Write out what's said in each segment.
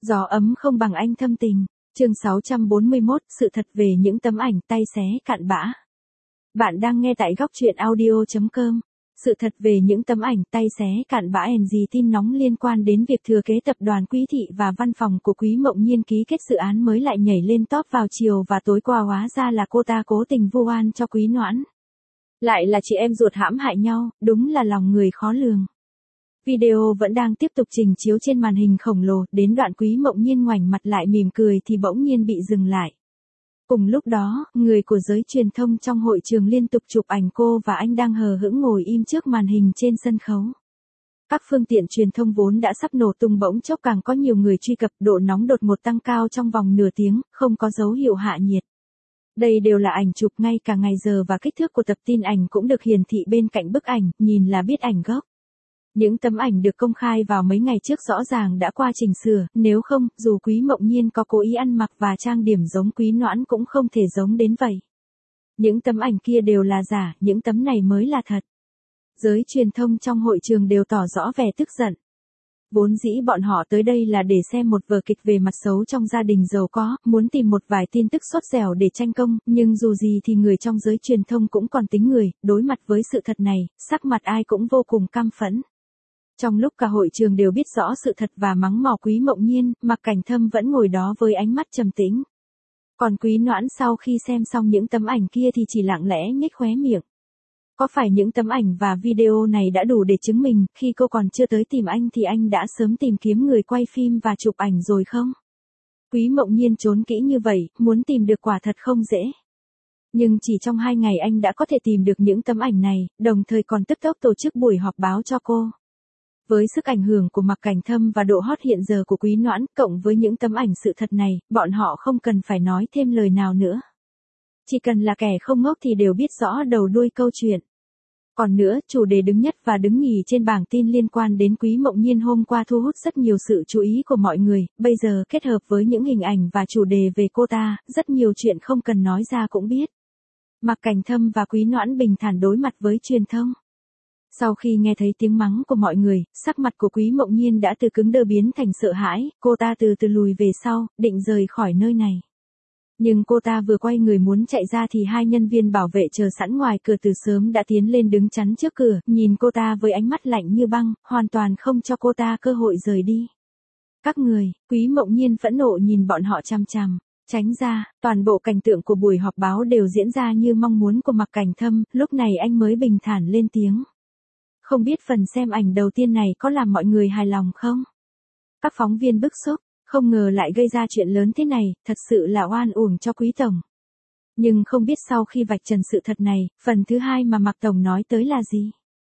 Gió ấm không bằng anh thâm tình. Chương 641, sự thật về những tấm ảnh tay xé cặn bã. Bạn đang nghe tại góc truyện audio.com. Sự thật về những tấm ảnh tay xé cặn bã tin nóng liên quan đến việc thừa kế tập đoàn Quý Thị và văn phòng của Quý Mộng Nhiên ký kết dự án mới lại nhảy lên top vào chiều và tối qua hóa ra là cô ta cố tình vu oan cho Quý Noãn. Lại là chị em ruột hãm hại nhau, đúng là lòng người khó lường. Video vẫn đang tiếp tục trình chiếu trên màn hình khổng lồ, đến đoạn Quý Mộng Nhiên ngoảnh mặt lại mỉm cười thì bỗng nhiên bị dừng lại. Cùng lúc đó, người của giới truyền thông trong hội trường liên tục chụp ảnh cô và anh đang hờ hững ngồi im trước màn hình trên sân khấu. Các phương tiện truyền thông vốn đã sắp nổ tung bỗng chốc càng có nhiều người truy cập, độ nóng đột ngột tăng cao trong vòng nửa tiếng, không có dấu hiệu hạ nhiệt. Đây đều là ảnh chụp ngay cả ngày giờ và kích thước của tập tin ảnh cũng được hiển thị bên cạnh bức ảnh, nhìn là biết ảnh gốc. Những tấm ảnh được công khai vào mấy ngày trước rõ ràng đã qua chỉnh sửa, nếu không, dù Quý Mộng Nhiên có cố ý ăn mặc và trang điểm giống Quý Noãn cũng không thể giống đến vậy. Những tấm ảnh kia đều là giả, những tấm này mới là thật. Giới truyền thông trong hội trường đều tỏ rõ vẻ tức giận. Vốn dĩ bọn họ tới đây là để xem một vở kịch về mặt xấu trong gia đình giàu có, muốn tìm một vài tin tức sốt dẻo để tranh công, nhưng dù gì thì người trong giới truyền thông cũng còn tính người, đối mặt với sự thật này, sắc mặt ai cũng vô cùng căm phẫn. Trong lúc cả hội trường đều biết rõ sự thật và mắng mỏ Quý Mộng Nhiên, Mạc Cảnh Thâm vẫn ngồi đó với ánh mắt trầm tĩnh. Còn Quý Noãn sau khi xem xong những tấm ảnh kia thì chỉ lặng lẽ nhếch khóe miệng. Có phải những tấm ảnh và video này đã đủ để chứng minh, khi cô còn chưa tới tìm anh thì anh đã sớm tìm kiếm người quay phim và chụp ảnh rồi không? Quý Mộng Nhiên trốn kỹ như vậy, muốn tìm được quả thật không dễ. Nhưng chỉ trong 2 ngày anh đã có thể tìm được những tấm ảnh này, đồng thời còn tức tốc tổ chức buổi họp báo cho cô. Với sức ảnh hưởng của Mạc Cảnh Thâm và độ hot hiện giờ của Quý Noãn, cộng với những tấm ảnh sự thật này, bọn họ không cần phải nói thêm lời nào nữa. Chỉ cần là kẻ không ngốc thì đều biết rõ đầu đuôi câu chuyện. Còn nữa, chủ đề đứng nhất và đứng nhì trên bảng tin liên quan đến Quý Mộng Nhiên hôm qua thu hút rất nhiều sự chú ý của mọi người, bây giờ kết hợp với những hình ảnh và chủ đề về cô ta, rất nhiều chuyện không cần nói ra cũng biết. Mạc Cảnh Thâm và Quý Noãn bình thản đối mặt với truyền thông. Sau khi nghe thấy tiếng mắng của mọi người, sắc mặt của Quý Mộng Nhiên đã từ cứng đơ biến thành sợ hãi, cô ta từ từ lùi về sau, định rời khỏi nơi này. Nhưng cô ta vừa quay người muốn chạy ra thì 2 nhân viên bảo vệ chờ sẵn ngoài cửa từ sớm đã tiến lên đứng chắn trước cửa, nhìn cô ta với ánh mắt lạnh như băng, hoàn toàn không cho cô ta cơ hội rời đi. Các người, Quý Mộng Nhiên phẫn nộ nhìn bọn họ chằm chằm. Tránh ra, toàn bộ cảnh tượng của buổi họp báo đều diễn ra như mong muốn của Mạc Cảnh Thâm, lúc này anh mới bình thản lên tiếng. Không biết phần xem ảnh đầu tiên này có làm mọi người hài lòng không? Các phóng viên bức xúc, không ngờ lại gây ra chuyện lớn thế này, thật sự là oan uổng cho Quý Tổng. Nhưng không biết sau khi vạch trần sự thật này, phần thứ 2 mà Mạc Tổng nói tới là gì?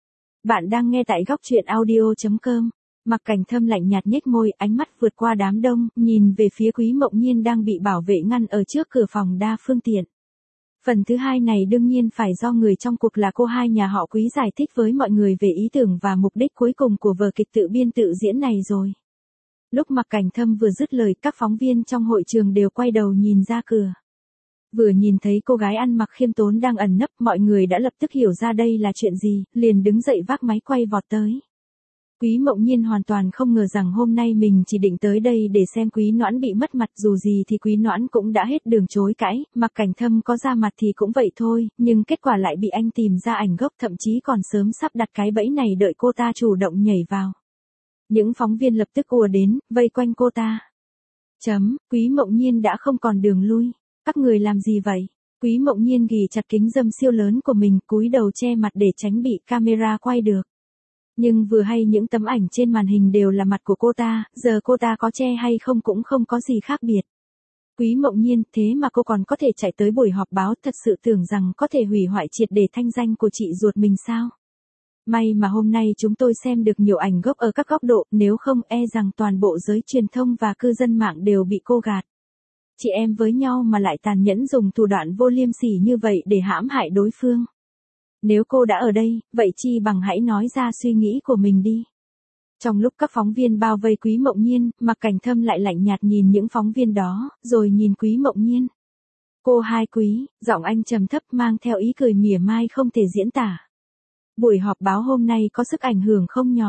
Bạn đang nghe tại góc truyện audio.com. Mạc Cảnh Thâm lạnh nhạt nhếch môi, ánh mắt vượt qua đám đông, nhìn về phía Quý Mộng Nhiên đang bị bảo vệ ngăn ở trước cửa phòng đa phương tiện. Phần thứ 2 này đương nhiên phải do người trong cuộc là cô hai nhà họ Quý giải thích với mọi người về ý tưởng và mục đích cuối cùng của vở kịch tự biên tự diễn này rồi. Lúc Mạc Cảnh Thâm vừa dứt lời, các phóng viên trong hội trường đều quay đầu nhìn ra cửa. Vừa nhìn thấy cô gái ăn mặc khiêm tốn đang ẩn nấp, mọi người đã lập tức hiểu ra đây là chuyện gì, liền đứng dậy vác máy quay vọt tới. Quý Mộng Nhiên hoàn toàn không ngờ rằng hôm nay mình chỉ định tới đây để xem Quý Noãn bị mất mặt, dù gì thì Quý Noãn cũng đã hết đường chối cãi, Mạc Cảnh Thâm có ra mặt thì cũng vậy thôi, nhưng kết quả lại bị anh tìm ra ảnh gốc, thậm chí còn sớm sắp đặt cái bẫy này đợi cô ta chủ động nhảy vào. Những phóng viên lập tức ùa đến, vây quanh cô ta. Quý Mộng Nhiên đã không còn đường lui. Các người làm gì vậy? Quý Mộng Nhiên ghì chặt kính râm siêu lớn của mình, cúi đầu che mặt để tránh bị camera quay được. Nhưng vừa hay những tấm ảnh trên màn hình đều là mặt của cô ta, giờ cô ta có che hay không cũng không có gì khác biệt. Quý Mộng Nhiên, thế mà cô còn có thể chạy tới buổi họp báo, thật sự tưởng rằng có thể hủy hoại triệt để thanh danh của chị ruột mình sao? May mà hôm nay chúng tôi xem được nhiều ảnh gốc ở các góc độ, nếu không e rằng toàn bộ giới truyền thông và cư dân mạng đều bị cô gạt. Chị em với nhau mà lại tàn nhẫn dùng thủ đoạn vô liêm sỉ như vậy để hãm hại đối phương. Nếu cô đã ở đây, vậy chi bằng hãy nói ra suy nghĩ của mình đi. Trong lúc các phóng viên bao vây Quý Mộng Nhiên, Mạc Cảnh Thâm lại lạnh nhạt nhìn những phóng viên đó, rồi nhìn Quý Mộng Nhiên. Cô hai Quý, giọng anh trầm thấp mang theo ý cười mỉa mai không thể diễn tả. Buổi họp báo hôm nay có sức ảnh hưởng không nhỏ.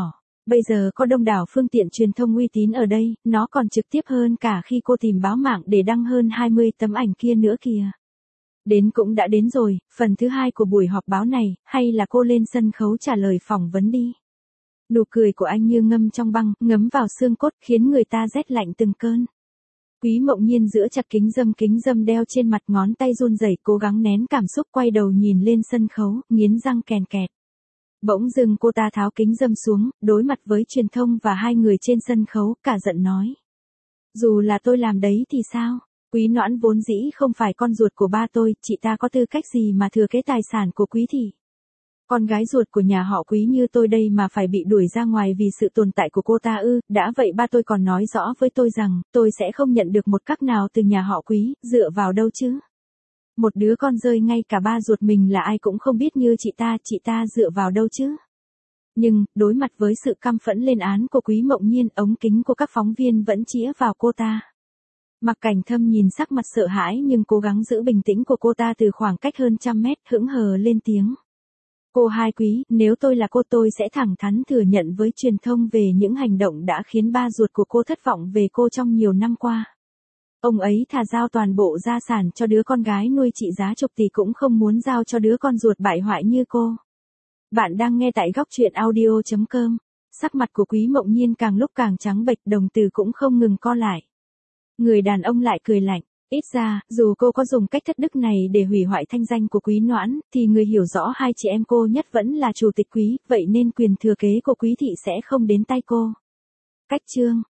Bây giờ có đông đảo phương tiện truyền thông uy tín ở đây, nó còn trực tiếp hơn cả khi cô tìm báo mạng để đăng hơn 20 tấm ảnh kia nữa kìa. Đến cũng đã đến rồi, phần thứ hai của buổi họp báo này, hay là cô lên sân khấu trả lời phỏng vấn đi. Nụ cười của anh như ngâm trong băng, ngấm vào xương cốt, khiến người ta rét lạnh từng cơn. Quý Mộng Nhiên giữa chặt kính dâm đeo trên mặt, ngón tay run rẩy cố gắng nén cảm xúc, quay đầu nhìn lên sân khấu, nghiến răng kèn kẹt. Bỗng dưng cô ta tháo kính dâm xuống, đối mặt với truyền thông và hai người trên sân khấu, cả giận nói. Dù là tôi làm đấy thì sao? Quý Noãn vốn dĩ không phải con ruột của ba tôi, chị ta có tư cách gì mà thừa kế tài sản của Quý thị? Con gái ruột của nhà họ Quý như tôi đây mà phải bị đuổi ra ngoài vì sự tồn tại của cô ta ư? Đã vậy ba tôi còn nói rõ với tôi rằng, tôi sẽ không nhận được một cắc nào từ nhà họ Quý, dựa vào đâu chứ? Một đứa con rơi ngay cả ba ruột mình là ai cũng không biết như chị ta dựa vào đâu chứ? Nhưng, đối mặt với sự căm phẫn lên án của Quý Mộng Nhiên, ống kính của các phóng viên vẫn chĩa vào cô ta. Mạc Cảnh Thâm nhìn sắc mặt sợ hãi nhưng cố gắng giữ bình tĩnh của cô ta từ khoảng cách hơn 100 mét, hững hờ lên tiếng. Cô Hai Quý, nếu tôi là cô tôi sẽ thẳng thắn thừa nhận với truyền thông về những hành động đã khiến ba ruột của cô thất vọng về cô trong nhiều năm qua. Ông ấy thà giao toàn bộ gia sản cho đứa con gái nuôi trị giá chục tỷ cũng không muốn giao cho đứa con ruột bại hoại như cô. Bạn đang nghe tại góc truyện audio.com. Sắc mặt của Quý Mộng Nhiên càng lúc càng trắng bệch, đồng tử cũng không ngừng co lại. Người đàn ông lại cười lạnh. Ít ra, dù cô có dùng cách thất đức này để hủy hoại thanh danh của Quý Noãn, thì người hiểu rõ hai chị em cô nhất vẫn là chủ tịch Quý, vậy nên quyền thừa kế của Quý thị sẽ không đến tay cô. Cách chương